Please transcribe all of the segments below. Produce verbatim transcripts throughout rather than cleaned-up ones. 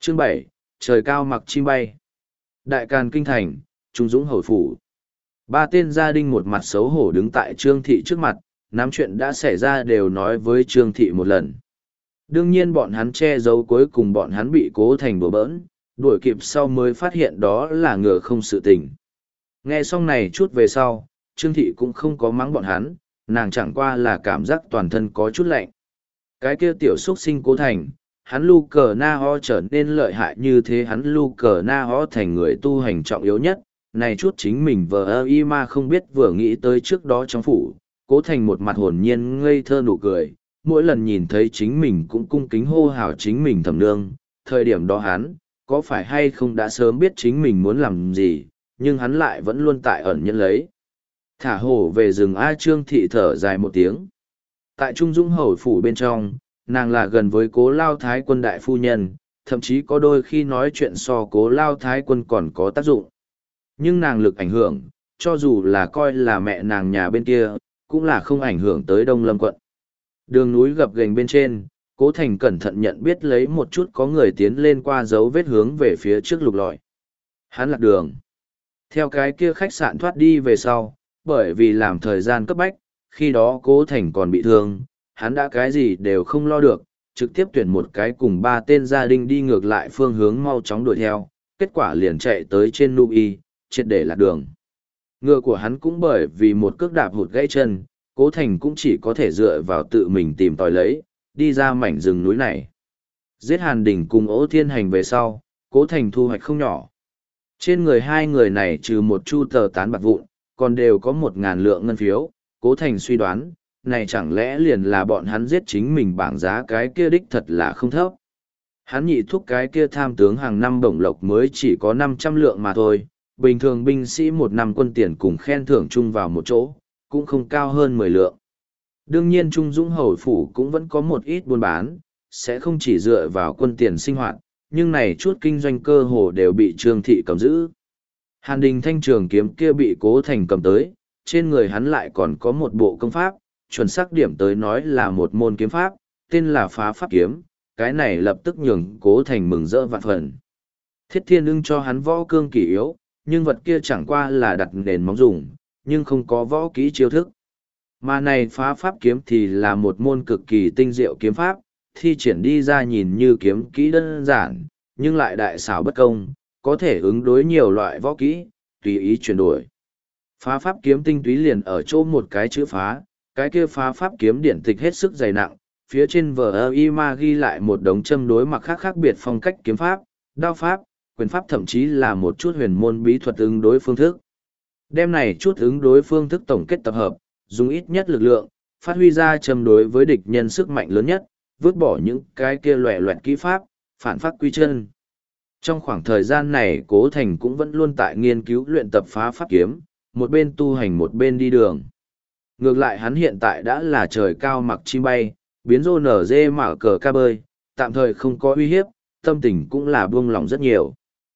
Chương bảy, trời cao mặc chim bay. Đại Càn Kinh Thành, Trung Dũng Hầu Phủ. Ba tên gia đình một mặt xấu hổ đứng tại Trương Thị trước mặt, nắm chuyện đã xảy ra đều nói với Trương Thị một lần. Đương nhiên bọn hắn che giấu cuối cùng bọn hắn bị Cố Thành đùa bỡn, đuổi kịp sau mới phát hiện đó là ngựa không sự tình. Nghe xong này chút về sau, Trương Thị cũng không có mắng bọn hắn, nàng chẳng qua là cảm giác toàn thân có chút lạnh. Cái kia tiểu xuất sinh Cố Thành, hắn lu cờ na ho trở nên lợi hại như thế, hắn lu cờ na ho thành người tu hành trọng yếu nhất, này chút chính mình vờ ơ y mà không biết vừa nghĩ tới trước đó trong phủ. Cố Thành một mặt hồn nhiên ngây thơ nụ cười, mỗi lần nhìn thấy chính mình cũng cung kính hô hào chính mình thẩm nương, thời điểm đó hắn, có phải hay không đã sớm biết chính mình muốn làm gì, nhưng hắn lại vẫn luôn tại ẩn nhẫn lấy. Thả hổ về rừng A. Trương Thị thở dài một tiếng. Tại Trung Dũng Hầu Phủ bên trong, nàng là gần với Cố Lao Thái Quân đại phu nhân, thậm chí có đôi khi nói chuyện so Cố Lao Thái Quân còn có tác dụng. Nhưng nàng lực ảnh hưởng, cho dù là coi là mẹ nàng nhà bên kia, cũng là không ảnh hưởng tới Đông Lâm quận. Đường núi gập ghềnh bên trên, Cố Thành cẩn thận nhận biết lấy một chút có người tiến lên qua dấu vết hướng về phía trước lục lọi. Hắn lạc đường. Theo cái kia khách sạn thoát đi về sau, bởi vì làm thời gian cấp bách, khi đó Cố Thành còn bị thương, hắn đã cái gì đều không lo được, trực tiếp tuyển một cái cùng ba tên gia đình đi ngược lại phương hướng mau chóng đuổi theo, kết quả liền chạy tới trên nu y, triệt để lạc đường. Ngựa của hắn cũng bởi vì một cước đạp hụt gãy chân, Cố Thành cũng chỉ có thể dựa vào tự mình tìm tòi lấy, đi ra mảnh rừng núi này. Giết Hàn Đình cùng Ỗ Thiên Hành về sau, Cố Thành thu hoạch không nhỏ. Trên người hai người này trừ một chu tờ tán bạc vụn, còn đều có một ngàn lượng ngân phiếu. Cố Thành suy đoán, này chẳng lẽ liền là bọn hắn giết chính mình bảng giá cái kia đích thật là không thấp. Hắn nhị thúc cái kia tham tướng hàng năm bổng lộc mới chỉ có năm trăm lượng mà thôi, bình thường binh sĩ một năm quân tiền cùng khen thưởng chung vào một chỗ, cũng không cao hơn mười lượng. Đương nhiên Trung Dũng Hầu Phủ cũng vẫn có một ít buôn bán, sẽ không chỉ dựa vào quân tiền sinh hoạt, nhưng này chút kinh doanh cơ hồ đều bị Trương Thị cầm giữ. Hàn Đình thanh trường kiếm kia bị Cố Thành cầm tới, trên người hắn lại còn có một bộ công pháp, chuẩn xác điểm tới nói là một môn kiếm pháp, tên là Phá Pháp Kiếm, cái này lập tức nhường Cố Thành mừng rỡ vạn phần. Thiết Thiên ưng cho hắn võ cương kỷ yếu, nhưng vật kia chẳng qua là đặt nền móng dùng, nhưng không có võ kỹ chiêu thức. Mà này Phá Pháp Kiếm thì là một môn cực kỳ tinh diệu kiếm pháp, thi triển đi ra nhìn như kiếm kỹ đơn giản, nhưng lại đại xảo bất công, có thể ứng đối nhiều loại võ kỹ, tùy ý chuyển đổi. Phá Pháp Kiếm tinh túy liền ở chỗ một cái chữ phá, cái kia Phá Pháp Kiếm điển tịch hết sức dày nặng, phía trên vở y ma ghi lại một đống châm đối mặc khác khác biệt phong cách kiếm pháp, đao pháp, quyền pháp, thậm chí là một chút huyền môn bí thuật ứng đối phương thức. Đem này chút ứng đối phương thức tổng kết tập hợp, dùng ít nhất lực lượng, phát huy ra châm đối với địch nhân sức mạnh lớn nhất, vứt bỏ những cái kia loẻ loẹt kỹ pháp, phản phát quy chân. Trong khoảng thời gian này Cố Thành cũng vẫn luôn tại nghiên cứu luyện tập Phá Pháp Kiếm, một bên tu hành một bên đi đường. Ngược lại hắn hiện tại đã là trời cao mặc chim bay, biến rô nở dê mở cờ ca bơi, tạm thời không có uy hiếp, tâm tình cũng là buông lòng rất nhiều.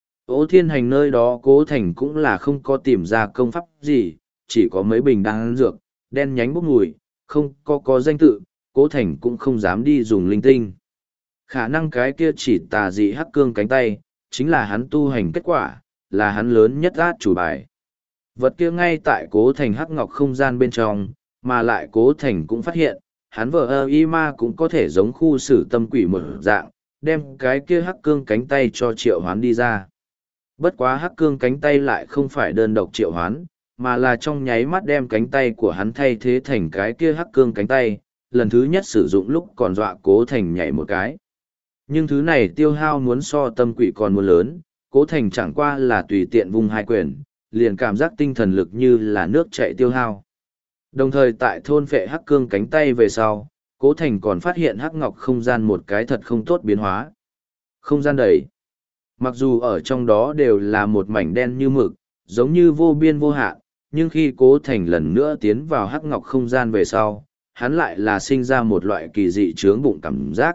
Ô Thiên Hành nơi đó Cố Thành cũng là không có tìm ra công pháp gì, chỉ có mấy bình đan dược, đen nhánh bốc mùi, không có có danh tự, Cố Thành cũng không dám đi dùng linh tinh. Khả năng cái kia chỉ tà dị hắc cương cánh tay, chính là hắn tu hành kết quả, là hắn lớn nhất át chủ bài. Vật kia ngay tại Cố Thành hắc ngọc không gian bên trong, mà lại Cố Thành cũng phát hiện, hắn vợ ơ y ma cũng có thể giống khu xử tâm quỷ một dạng, đem cái kia hắc cương cánh tay cho triệu hoán đi ra. Bất quá hắc cương cánh tay lại không phải đơn độc triệu hoán, mà là trong nháy mắt đem cánh tay của hắn thay thế thành cái kia hắc cương cánh tay, lần thứ nhất sử dụng lúc còn dọa Cố Thành nhảy một cái. Nhưng thứ này tiêu hao muốn so tâm quỷ còn muốn lớn, Cố Thành chẳng qua là tùy tiện vung hai quyền, liền cảm giác tinh thần lực như là nước chạy tiêu hao. Đồng thời tại thôn phệ hắc cương cánh tay về sau, Cố Thành còn phát hiện hắc ngọc không gian một cái thật không tốt biến hóa. Không gian đầy. Mặc dù ở trong đó đều là một mảnh đen như mực, giống như vô biên vô hạn, nhưng khi Cố Thành lần nữa tiến vào hắc ngọc không gian về sau, hắn lại là sinh ra một loại kỳ dị chướng bụng cảm giác.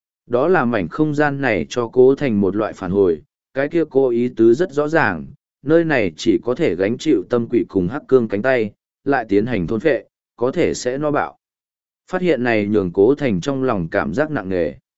Đó là mảnh không gian này cho Cố Thành một loại phản hồi, cái kia cố ý tứ rất rõ ràng, nơi này chỉ có thể gánh chịu tâm quỷ cùng hắc cương cánh tay, lại tiến hành thôn phệ, có thể sẽ no bạo. Phát hiện này nhường Cố Thành trong lòng cảm giác nặng nề.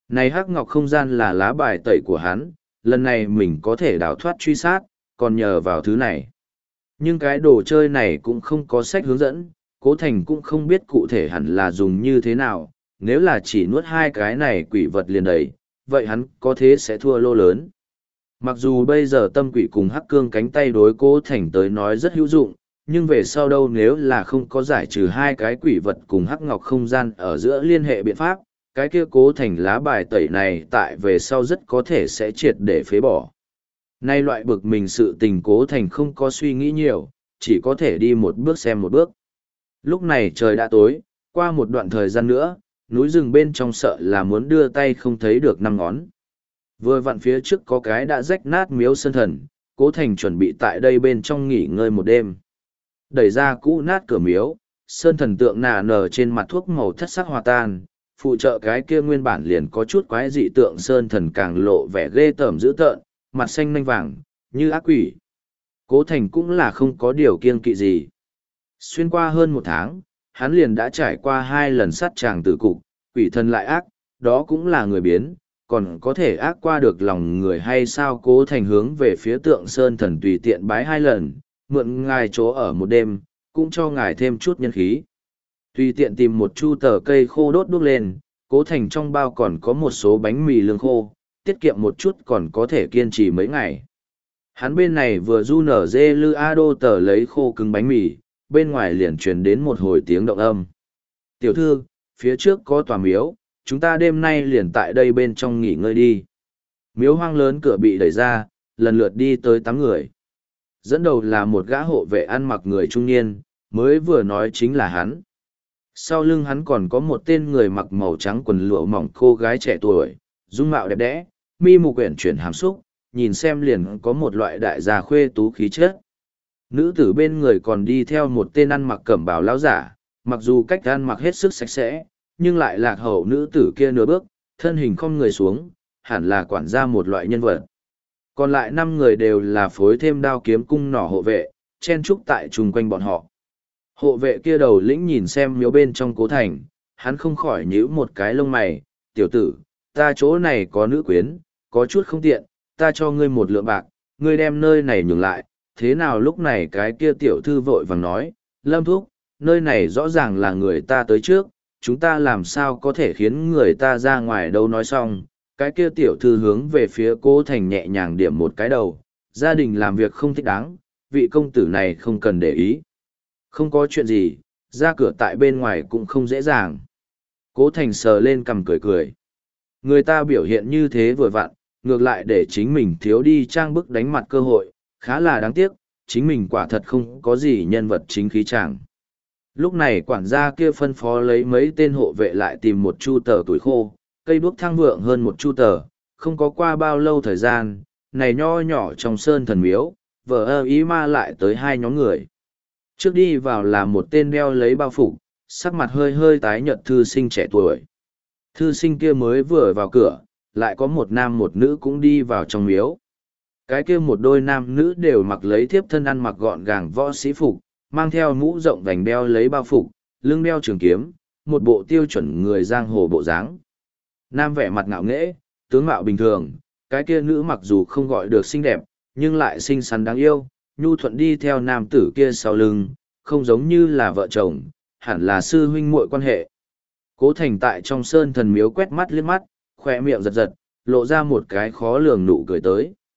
Này hắc ngọc không gian là lá bài tẩy của hắn, lần này mình có thể đào thoát truy sát, còn nhờ vào thứ này. Nhưng cái đồ chơi này cũng không có sách hướng dẫn, Cố Thành cũng không biết cụ thể hẳn là dùng như thế nào, nếu là chỉ nuốt hai cái này quỷ vật liền đầy, vậy hắn có thế sẽ thua lô lớn. Mặc dù bây giờ tâm quỷ cùng hắc cương cánh tay đối Cố Thành tới nói rất hữu dụng, nhưng về sau đâu nếu là không có giải trừ hai cái quỷ vật cùng hắc ngọc không gian ở giữa liên hệ biện pháp, cái kia Cố Thành lá bài tẩy này tại về sau rất có thể sẽ triệt để phế bỏ. Nay loại bực mình sự tình Cố Thành không có suy nghĩ nhiều, chỉ có thể đi một bước xem một bước. Lúc này trời đã tối, qua một đoạn thời gian nữa, núi rừng bên trong sợ là muốn đưa tay không thấy được năm ngón. Vừa vặn phía trước có cái đã rách nát miếu sơn thần, Cố Thành chuẩn bị tại đây bên trong nghỉ ngơi một đêm. Đẩy ra cũ nát cửa miếu, sơn thần tượng nà nở trên mặt thuốc màu thất sắc hòa tan, phụ trợ cái kia nguyên bản liền có chút quái dị tượng sơn thần càng lộ vẻ ghê tởm dữ tợn, mặt xanh nanh vàng, như ác quỷ. Cố Thành cũng là không có điều kiêng kỵ gì. Xuyên qua hơn một tháng, hắn liền đã trải qua hai lần sát tràng tử cục, quỷ thần lại ác, đó cũng là người biến, còn có thể ác qua được lòng người hay sao. Cố Thành hướng về phía tượng sơn thần tùy tiện bái hai lần, mượn ngài chỗ ở một đêm, cũng cho ngài thêm chút nhân khí. Tùy tiện tìm một chu tờ cây khô đốt đuốc lên, Cố Thành trong bao còn có một số bánh mì lương khô, tiết kiệm một chút còn có thể kiên trì mấy ngày. Hắn bên này vừa du nở dê lư a đô tờ lấy khô cứng bánh mì, bên ngoài liền truyền đến một hồi tiếng động âm. Tiểu thư, phía trước có tòa miếu, chúng ta đêm nay liền tại đây bên trong nghỉ ngơi đi. Miếu hoang lớn cửa bị đẩy ra, lần lượt đi tới tám người. Dẫn đầu là một gã hộ vệ ăn mặc người trung niên, mới vừa nói chính là hắn. Sau lưng hắn còn có một tên người mặc màu trắng quần lụa mỏng cô gái trẻ tuổi, dung mạo đẹp đẽ, mi mục quyển chuyển hàm xúc, nhìn xem liền có một loại đại gia khuê tú khí chất. Nữ tử bên người còn đi theo một tên ăn mặc cẩm bào lão giả, mặc dù cách ăn mặc hết sức sạch sẽ, nhưng lại lạc hậu nữ tử kia nửa bước, thân hình không người xuống, hẳn là quản gia một loại nhân vật. Còn lại năm người đều là phối thêm đao kiếm cung nỏ hộ vệ, chen trúc tại chung quanh bọn họ. Hộ vệ kia đầu lĩnh nhìn xem miếu bên trong Cố Thành, hắn không khỏi nhíu một cái lông mày, tiểu tử, ta chỗ này có nữ quyến, có chút không tiện, ta cho ngươi một lượng bạc, ngươi đem nơi này nhường lại, thế nào lúc này cái kia tiểu thư vội vàng nói, Lâm Thúc, nơi này rõ ràng là người ta tới trước, chúng ta làm sao có thể khiến người ta ra ngoài đâu. Nói xong, cái kia tiểu thư hướng về phía Cố Thành nhẹ nhàng điểm một cái đầu, gia đình làm việc không thích đáng, vị công tử này không cần để ý. Không có chuyện gì, ra cửa tại bên ngoài cũng không dễ dàng. Cố Thành sờ lên cằm cười cười. Người ta biểu hiện như thế vừa vặn, ngược lại để chính mình thiếu đi trang bức đánh mặt cơ hội, khá là đáng tiếc, chính mình quả thật không có gì nhân vật chính khí chàng. Lúc này quản gia kia phân phó lấy mấy tên hộ vệ lại tìm một chu tờ tuổi khô, cây đuốc thang vượng hơn một chu tờ, không có qua bao lâu thời gian, này nho nhỏ trong sơn thần miếu, vờ ơ ý ma lại tới hai nhóm người. Trước đi vào là một tên đeo lấy bao phục, sắc mặt hơi hơi tái nhợt thư sinh trẻ tuổi. Thư sinh kia mới vừa vào cửa, lại có một nam một nữ cũng đi vào trong miếu. Cái kia một đôi nam nữ đều mặc lấy thiếp thân ăn mặc gọn gàng võ sĩ phục, mang theo mũ rộng vành đeo lấy bao phục, lưng đeo trường kiếm, một bộ tiêu chuẩn người giang hồ bộ dáng. Nam vẻ mặt ngạo nghễ, tướng mạo bình thường, cái kia nữ mặc dù không gọi được xinh đẹp, nhưng lại xinh xắn đáng yêu, nhu thuận đi theo nam tử kia sau lưng, không giống như là vợ chồng, hẳn là sư huynh muội quan hệ. Cố Thành tại trong sơn thần miếu quét mắt liếc mắt, khỏe miệng giật giật, lộ ra một cái khó lường nụ cười tới.